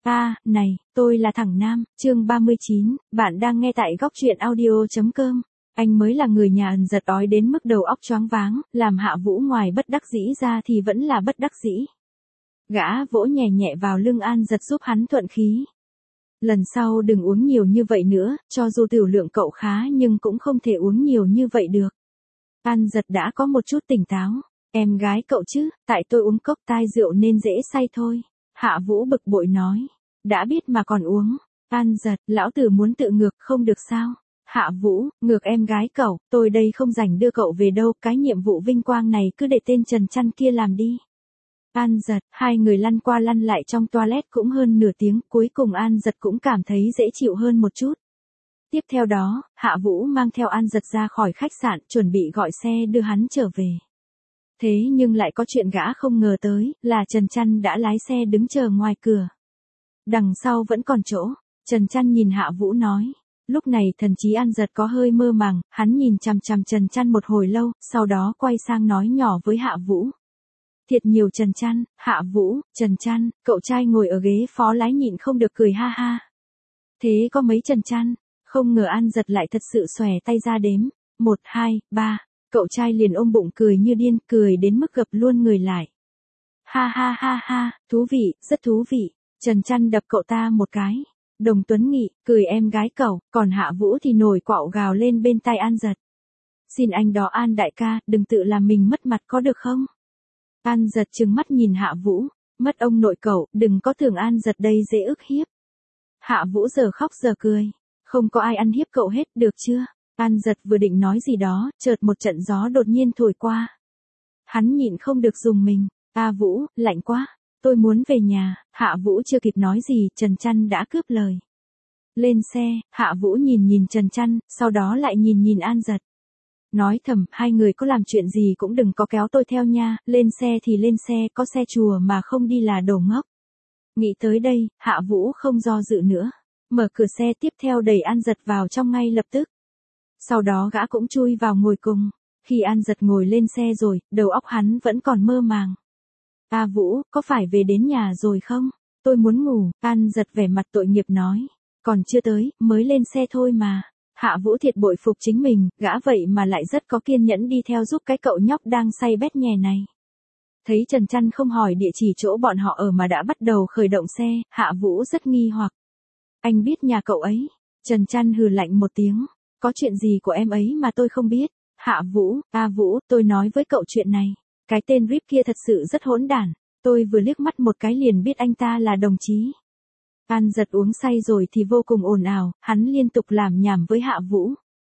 Này, tôi là thằng Nam, chương 39, bạn đang nghe tại góc truyện audio.com. Anh mới là người nhà ẩn giật ói đến mức đầu óc choáng váng, làm Hạ Vũ ngoài bất đắc dĩ ra thì vẫn là bất đắc dĩ. Gã vỗ nhẹ nhẹ vào lưng An Giật giúp hắn thuận khí. Lần sau đừng uống nhiều như vậy nữa, cho dù tiểu lượng cậu khá nhưng cũng không thể uống nhiều như vậy được. An Giật đã có một chút tỉnh táo. Em gái cậu chứ, tại tôi uống cốc tai rượu nên dễ say thôi. Hạ Vũ bực bội nói. Đã biết mà còn uống. An Giật, lão tử muốn tự ngược không được sao? Hạ Vũ, ngược em gái cậu, tôi đây không rảnh đưa cậu về đâu, cái nhiệm vụ vinh quang này cứ để tên Trần Chăn kia làm đi. An Giật, hai người lăn qua lăn lại trong toilet cũng hơn nửa tiếng, cuối cùng An Giật cũng cảm thấy dễ chịu hơn một chút. Tiếp theo đó, Hạ Vũ mang theo An Giật ra khỏi khách sạn, chuẩn bị gọi xe đưa hắn trở về. Thế nhưng lại có chuyện gã không ngờ tới, là Trần Chăn đã lái xe đứng chờ ngoài cửa. Đằng sau vẫn còn chỗ, Trần Chăn nhìn Hạ Vũ nói. Lúc này thần trí An Giật có hơi mơ màng, hắn nhìn chằm chằm Trần Chăn một hồi lâu, sau đó quay sang nói nhỏ với Hạ Vũ. Thiệt nhiều Trần Chăn, Hạ Vũ, Trần Chăn, cậu trai ngồi ở ghế phó lái nhịn không được cười ha ha. Thế có mấy Trần Chăn, không ngờ An Giật lại thật sự xòe tay ra đếm, 1, 2, 3. Cậu trai liền ôm bụng cười như điên, cười đến mức gập luôn người lại. Ha ha ha ha, thú vị, rất thú vị. Trần Chăn đập cậu ta một cái. Đồng Tuấn Nghị, cười em gái cậu, còn Hạ Vũ thì nổi quạo gào lên bên tai An Giật. Xin anh đó An đại ca, đừng tự làm mình mất mặt có được không? An Giật trừng mắt nhìn Hạ Vũ, mất ông nội cậu, đừng có tưởng An Giật đây dễ ức hiếp. Hạ Vũ giờ khóc giờ cười, không có ai ăn hiếp cậu hết, được chưa? An Giật vừa định nói gì đó, chợt một trận gió đột nhiên thổi qua. Hắn nhịn không được rùng mình, Vũ, lạnh quá, tôi muốn về nhà. Hạ Vũ chưa kịp nói gì, Trần Chăn đã cướp lời. Lên xe, Hạ Vũ nhìn Trần Chăn, sau đó lại nhìn An Giật. Nói thầm, hai người có làm chuyện gì cũng đừng có kéo tôi theo nha, lên xe thì lên xe, có xe chùa mà không đi là đồ ngốc. Nghĩ tới đây, Hạ Vũ không do dự nữa. Mở cửa xe tiếp theo đẩy An Giật vào trong ngay lập tức. Sau đó gã cũng chui vào ngồi cùng. Khi An Giật ngồi lên xe rồi, đầu óc hắn vẫn còn mơ màng. Vũ, có phải về đến nhà rồi không? Tôi muốn ngủ. An Giật vẻ mặt tội nghiệp nói. Còn chưa tới, mới lên xe thôi mà. Hạ Vũ thiệt bội phục chính mình, gã vậy mà lại rất có kiên nhẫn đi theo giúp cái cậu nhóc đang say bét nhè này. Thấy Trần Chăn không hỏi địa chỉ chỗ bọn họ ở mà đã bắt đầu khởi động xe, Hạ Vũ rất nghi hoặc. Anh biết nhà cậu ấy. Trần Chăn hừ lạnh một tiếng. Có chuyện gì của em ấy mà tôi không biết? Hạ Vũ, Vũ, tôi nói với cậu chuyện này. Cái tên Rip kia thật sự rất hỗn đản. Tôi vừa liếc mắt một cái liền biết anh ta là đồng chí. An Giật uống say rồi thì vô cùng ồn ào, hắn liên tục làm nhảm với Hạ Vũ.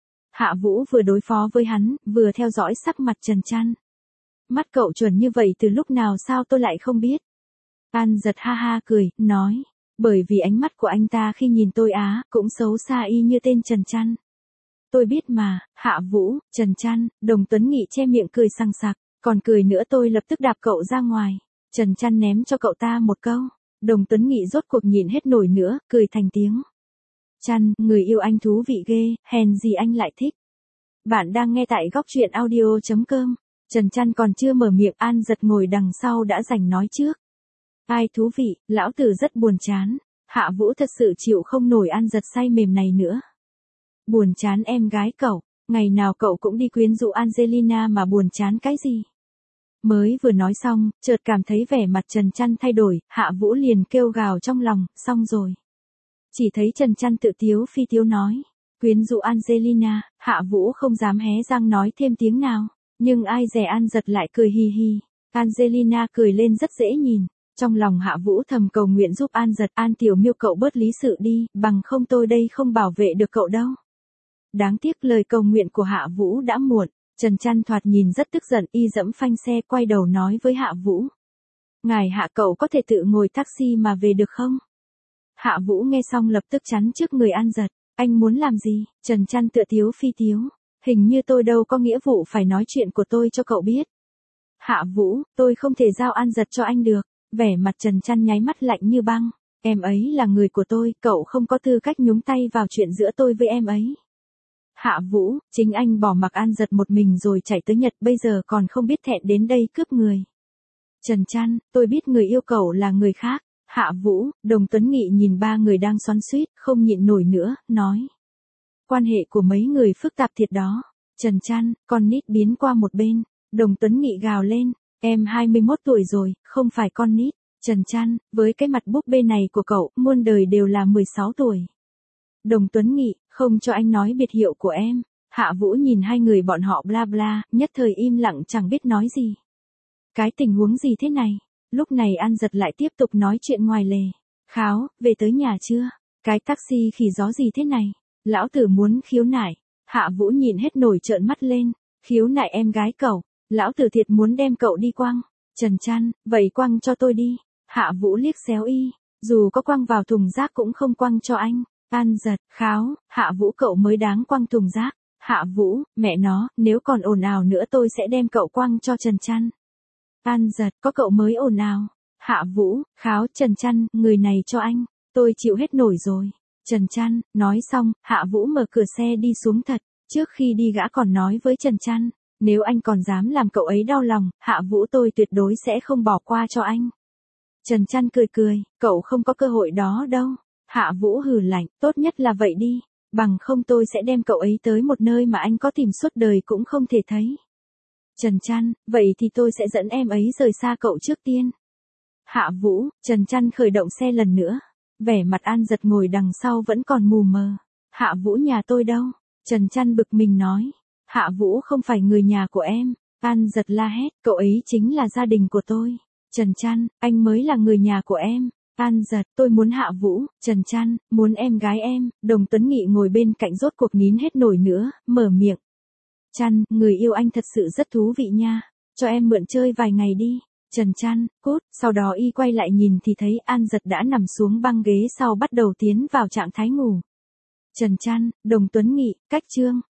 Hạ Vũ vừa đối phó với hắn, vừa theo dõi sắc mặt Trần Chăn. Mắt cậu chuẩn như vậy từ lúc nào sao tôi lại không biết? An Giật ha ha cười, nói. Bởi vì ánh mắt của anh ta khi nhìn tôi cũng xấu xa y như tên Trần Chăn. Tôi biết mà. Hạ Vũ, Trần Chăn, Đồng Tuấn Nghị che miệng cười sằng sặc, còn cười nữa tôi lập tức đạp cậu ra ngoài. Trần Chăn ném cho cậu ta một câu. Đồng Tuấn Nghị rốt cuộc nhìn hết nổi nữa, cười thành tiếng. Chăn, người yêu anh thú vị ghê, hèn gì anh lại thích. Bạn đang nghe tại góc truyện audio.com. Trần Chăn còn chưa mở miệng, An Giật ngồi đằng sau đã giành nói trước. Ai thú vị, lão tử rất buồn chán. Hạ Vũ thật sự chịu không nổi An Giật say mềm này nữa. Buồn chán em gái cậu, ngày nào cậu cũng đi quyến rũ Angelina mà buồn chán cái gì? Mới vừa nói xong, chợt cảm thấy vẻ mặt Trần Chăn thay đổi, Hạ Vũ liền kêu gào trong lòng, xong rồi. Chỉ thấy Trần Chăn tự tiếu phi tiếu nói, quyến rũ Angelina, Hạ Vũ không dám hé răng nói thêm tiếng nào, nhưng ai dè An Giật lại cười hi hi. Angelina cười lên rất dễ nhìn, trong lòng Hạ Vũ thầm cầu nguyện giúp An Giật, An tiểu miêu cậu bớt lý sự đi, bằng không tôi đây không bảo vệ được cậu đâu. Đáng tiếc lời cầu nguyện của Hạ Vũ đã muộn. Trần Chăn thoạt nhìn rất tức giận, y dẫm phanh xe quay đầu nói với Hạ Vũ. Ngài Hạ cậu có thể tự ngồi taxi mà về được không? Hạ Vũ nghe xong lập tức chắn trước người An Giật. Anh muốn làm gì? Trần Chăn tựa tiếu phi tiếu. Hình như tôi đâu có nghĩa vụ phải nói chuyện của tôi cho cậu biết. Hạ Vũ, tôi không thể giao An Giật cho anh được. Vẻ mặt Trần Chăn nháy mắt lạnh như băng. Em ấy là người của tôi, cậu không có tư cách nhúng tay vào chuyện giữa tôi với em ấy. Hạ Vũ, chính anh bỏ mặc An Giật một mình rồi chạy tới Nhật, bây giờ còn không biết thẹn đến đây cướp người. Trần Chăn, tôi biết người yêu cậu là người khác. Hạ Vũ, Đồng Tuấn Nghị nhìn ba người đang xoắn xuýt, không nhịn nổi nữa, nói. Quan hệ của mấy người phức tạp thiệt đó. Trần Trăn, con nít biến qua một bên. Đồng Tuấn Nghị gào lên, em 21 tuổi rồi, không phải con nít. Trần Trăn, với cái mặt búp bê này của cậu, muôn đời đều là 16 tuổi. Đồng Tuấn Nghị, không cho anh nói biệt hiệu của em. Hạ Vũ nhìn hai người bọn họ bla bla, nhất thời im lặng chẳng biết nói gì. Cái tình huống gì thế này? Lúc này An Giật lại tiếp tục nói chuyện ngoài lề. Kháo, về tới nhà chưa? Cái taxi khỉ gió gì thế này? Lão tử muốn khiếu nại. Hạ Vũ nhìn hết nổi trợn mắt lên. Khiếu nại em gái cậu. Lão tử thiệt muốn đem cậu đi quăng. Trần Trăn, vậy quăng cho tôi đi. Hạ Vũ liếc xéo y. Dù có quăng vào thùng rác cũng không quăng cho anh. An Giật, Kháo, Hạ Vũ cậu mới đáng quăng thùng rác. Hạ Vũ, mẹ nó, nếu còn ồn ào nữa tôi sẽ đem cậu quăng cho Trần Trăn. An Giật, có cậu mới ồn ào. Hạ Vũ, Kháo, Trần Trăn, người này cho anh. Tôi chịu hết nổi rồi. Trần Trăn, nói xong, Hạ Vũ mở cửa xe đi xuống thật. Trước khi đi gã còn nói với Trần Trăn, nếu anh còn dám làm cậu ấy đau lòng, Hạ Vũ tôi tuyệt đối sẽ không bỏ qua cho anh. Trần Trăn cười cười, cậu không có cơ hội đó đâu. Hạ Vũ hừ lạnh, tốt nhất là vậy đi. Bằng không tôi sẽ đem cậu ấy tới một nơi mà anh có tìm suốt đời cũng không thể thấy. Trần Trăn, vậy thì tôi sẽ dẫn em ấy rời xa cậu trước tiên. Hạ Vũ, Trần Trăn khởi động xe lần nữa. Vẻ mặt An Giật ngồi đằng sau vẫn còn mù mờ. Hạ Vũ nhà tôi đâu? Trần Trăn bực mình nói. Hạ Vũ không phải người nhà của em. An Giật la hét, cậu ấy chính là gia đình của tôi. Trần Trăn, anh mới là người nhà của em. An Giật, tôi muốn Hạ Vũ. Trần Trăn, muốn em gái em. Đồng Tuấn Nghị ngồi bên cạnh rốt cuộc nín hết nổi nữa, mở miệng. Trăn, người yêu anh thật sự rất thú vị nha. Cho em mượn chơi vài ngày đi. Trần Trăn, cút. Sau đó y quay lại nhìn thì thấy An Giật đã nằm xuống băng ghế sau bắt đầu tiến vào trạng thái ngủ. Trần Trăn, Đồng Tuấn Nghị, cách chương.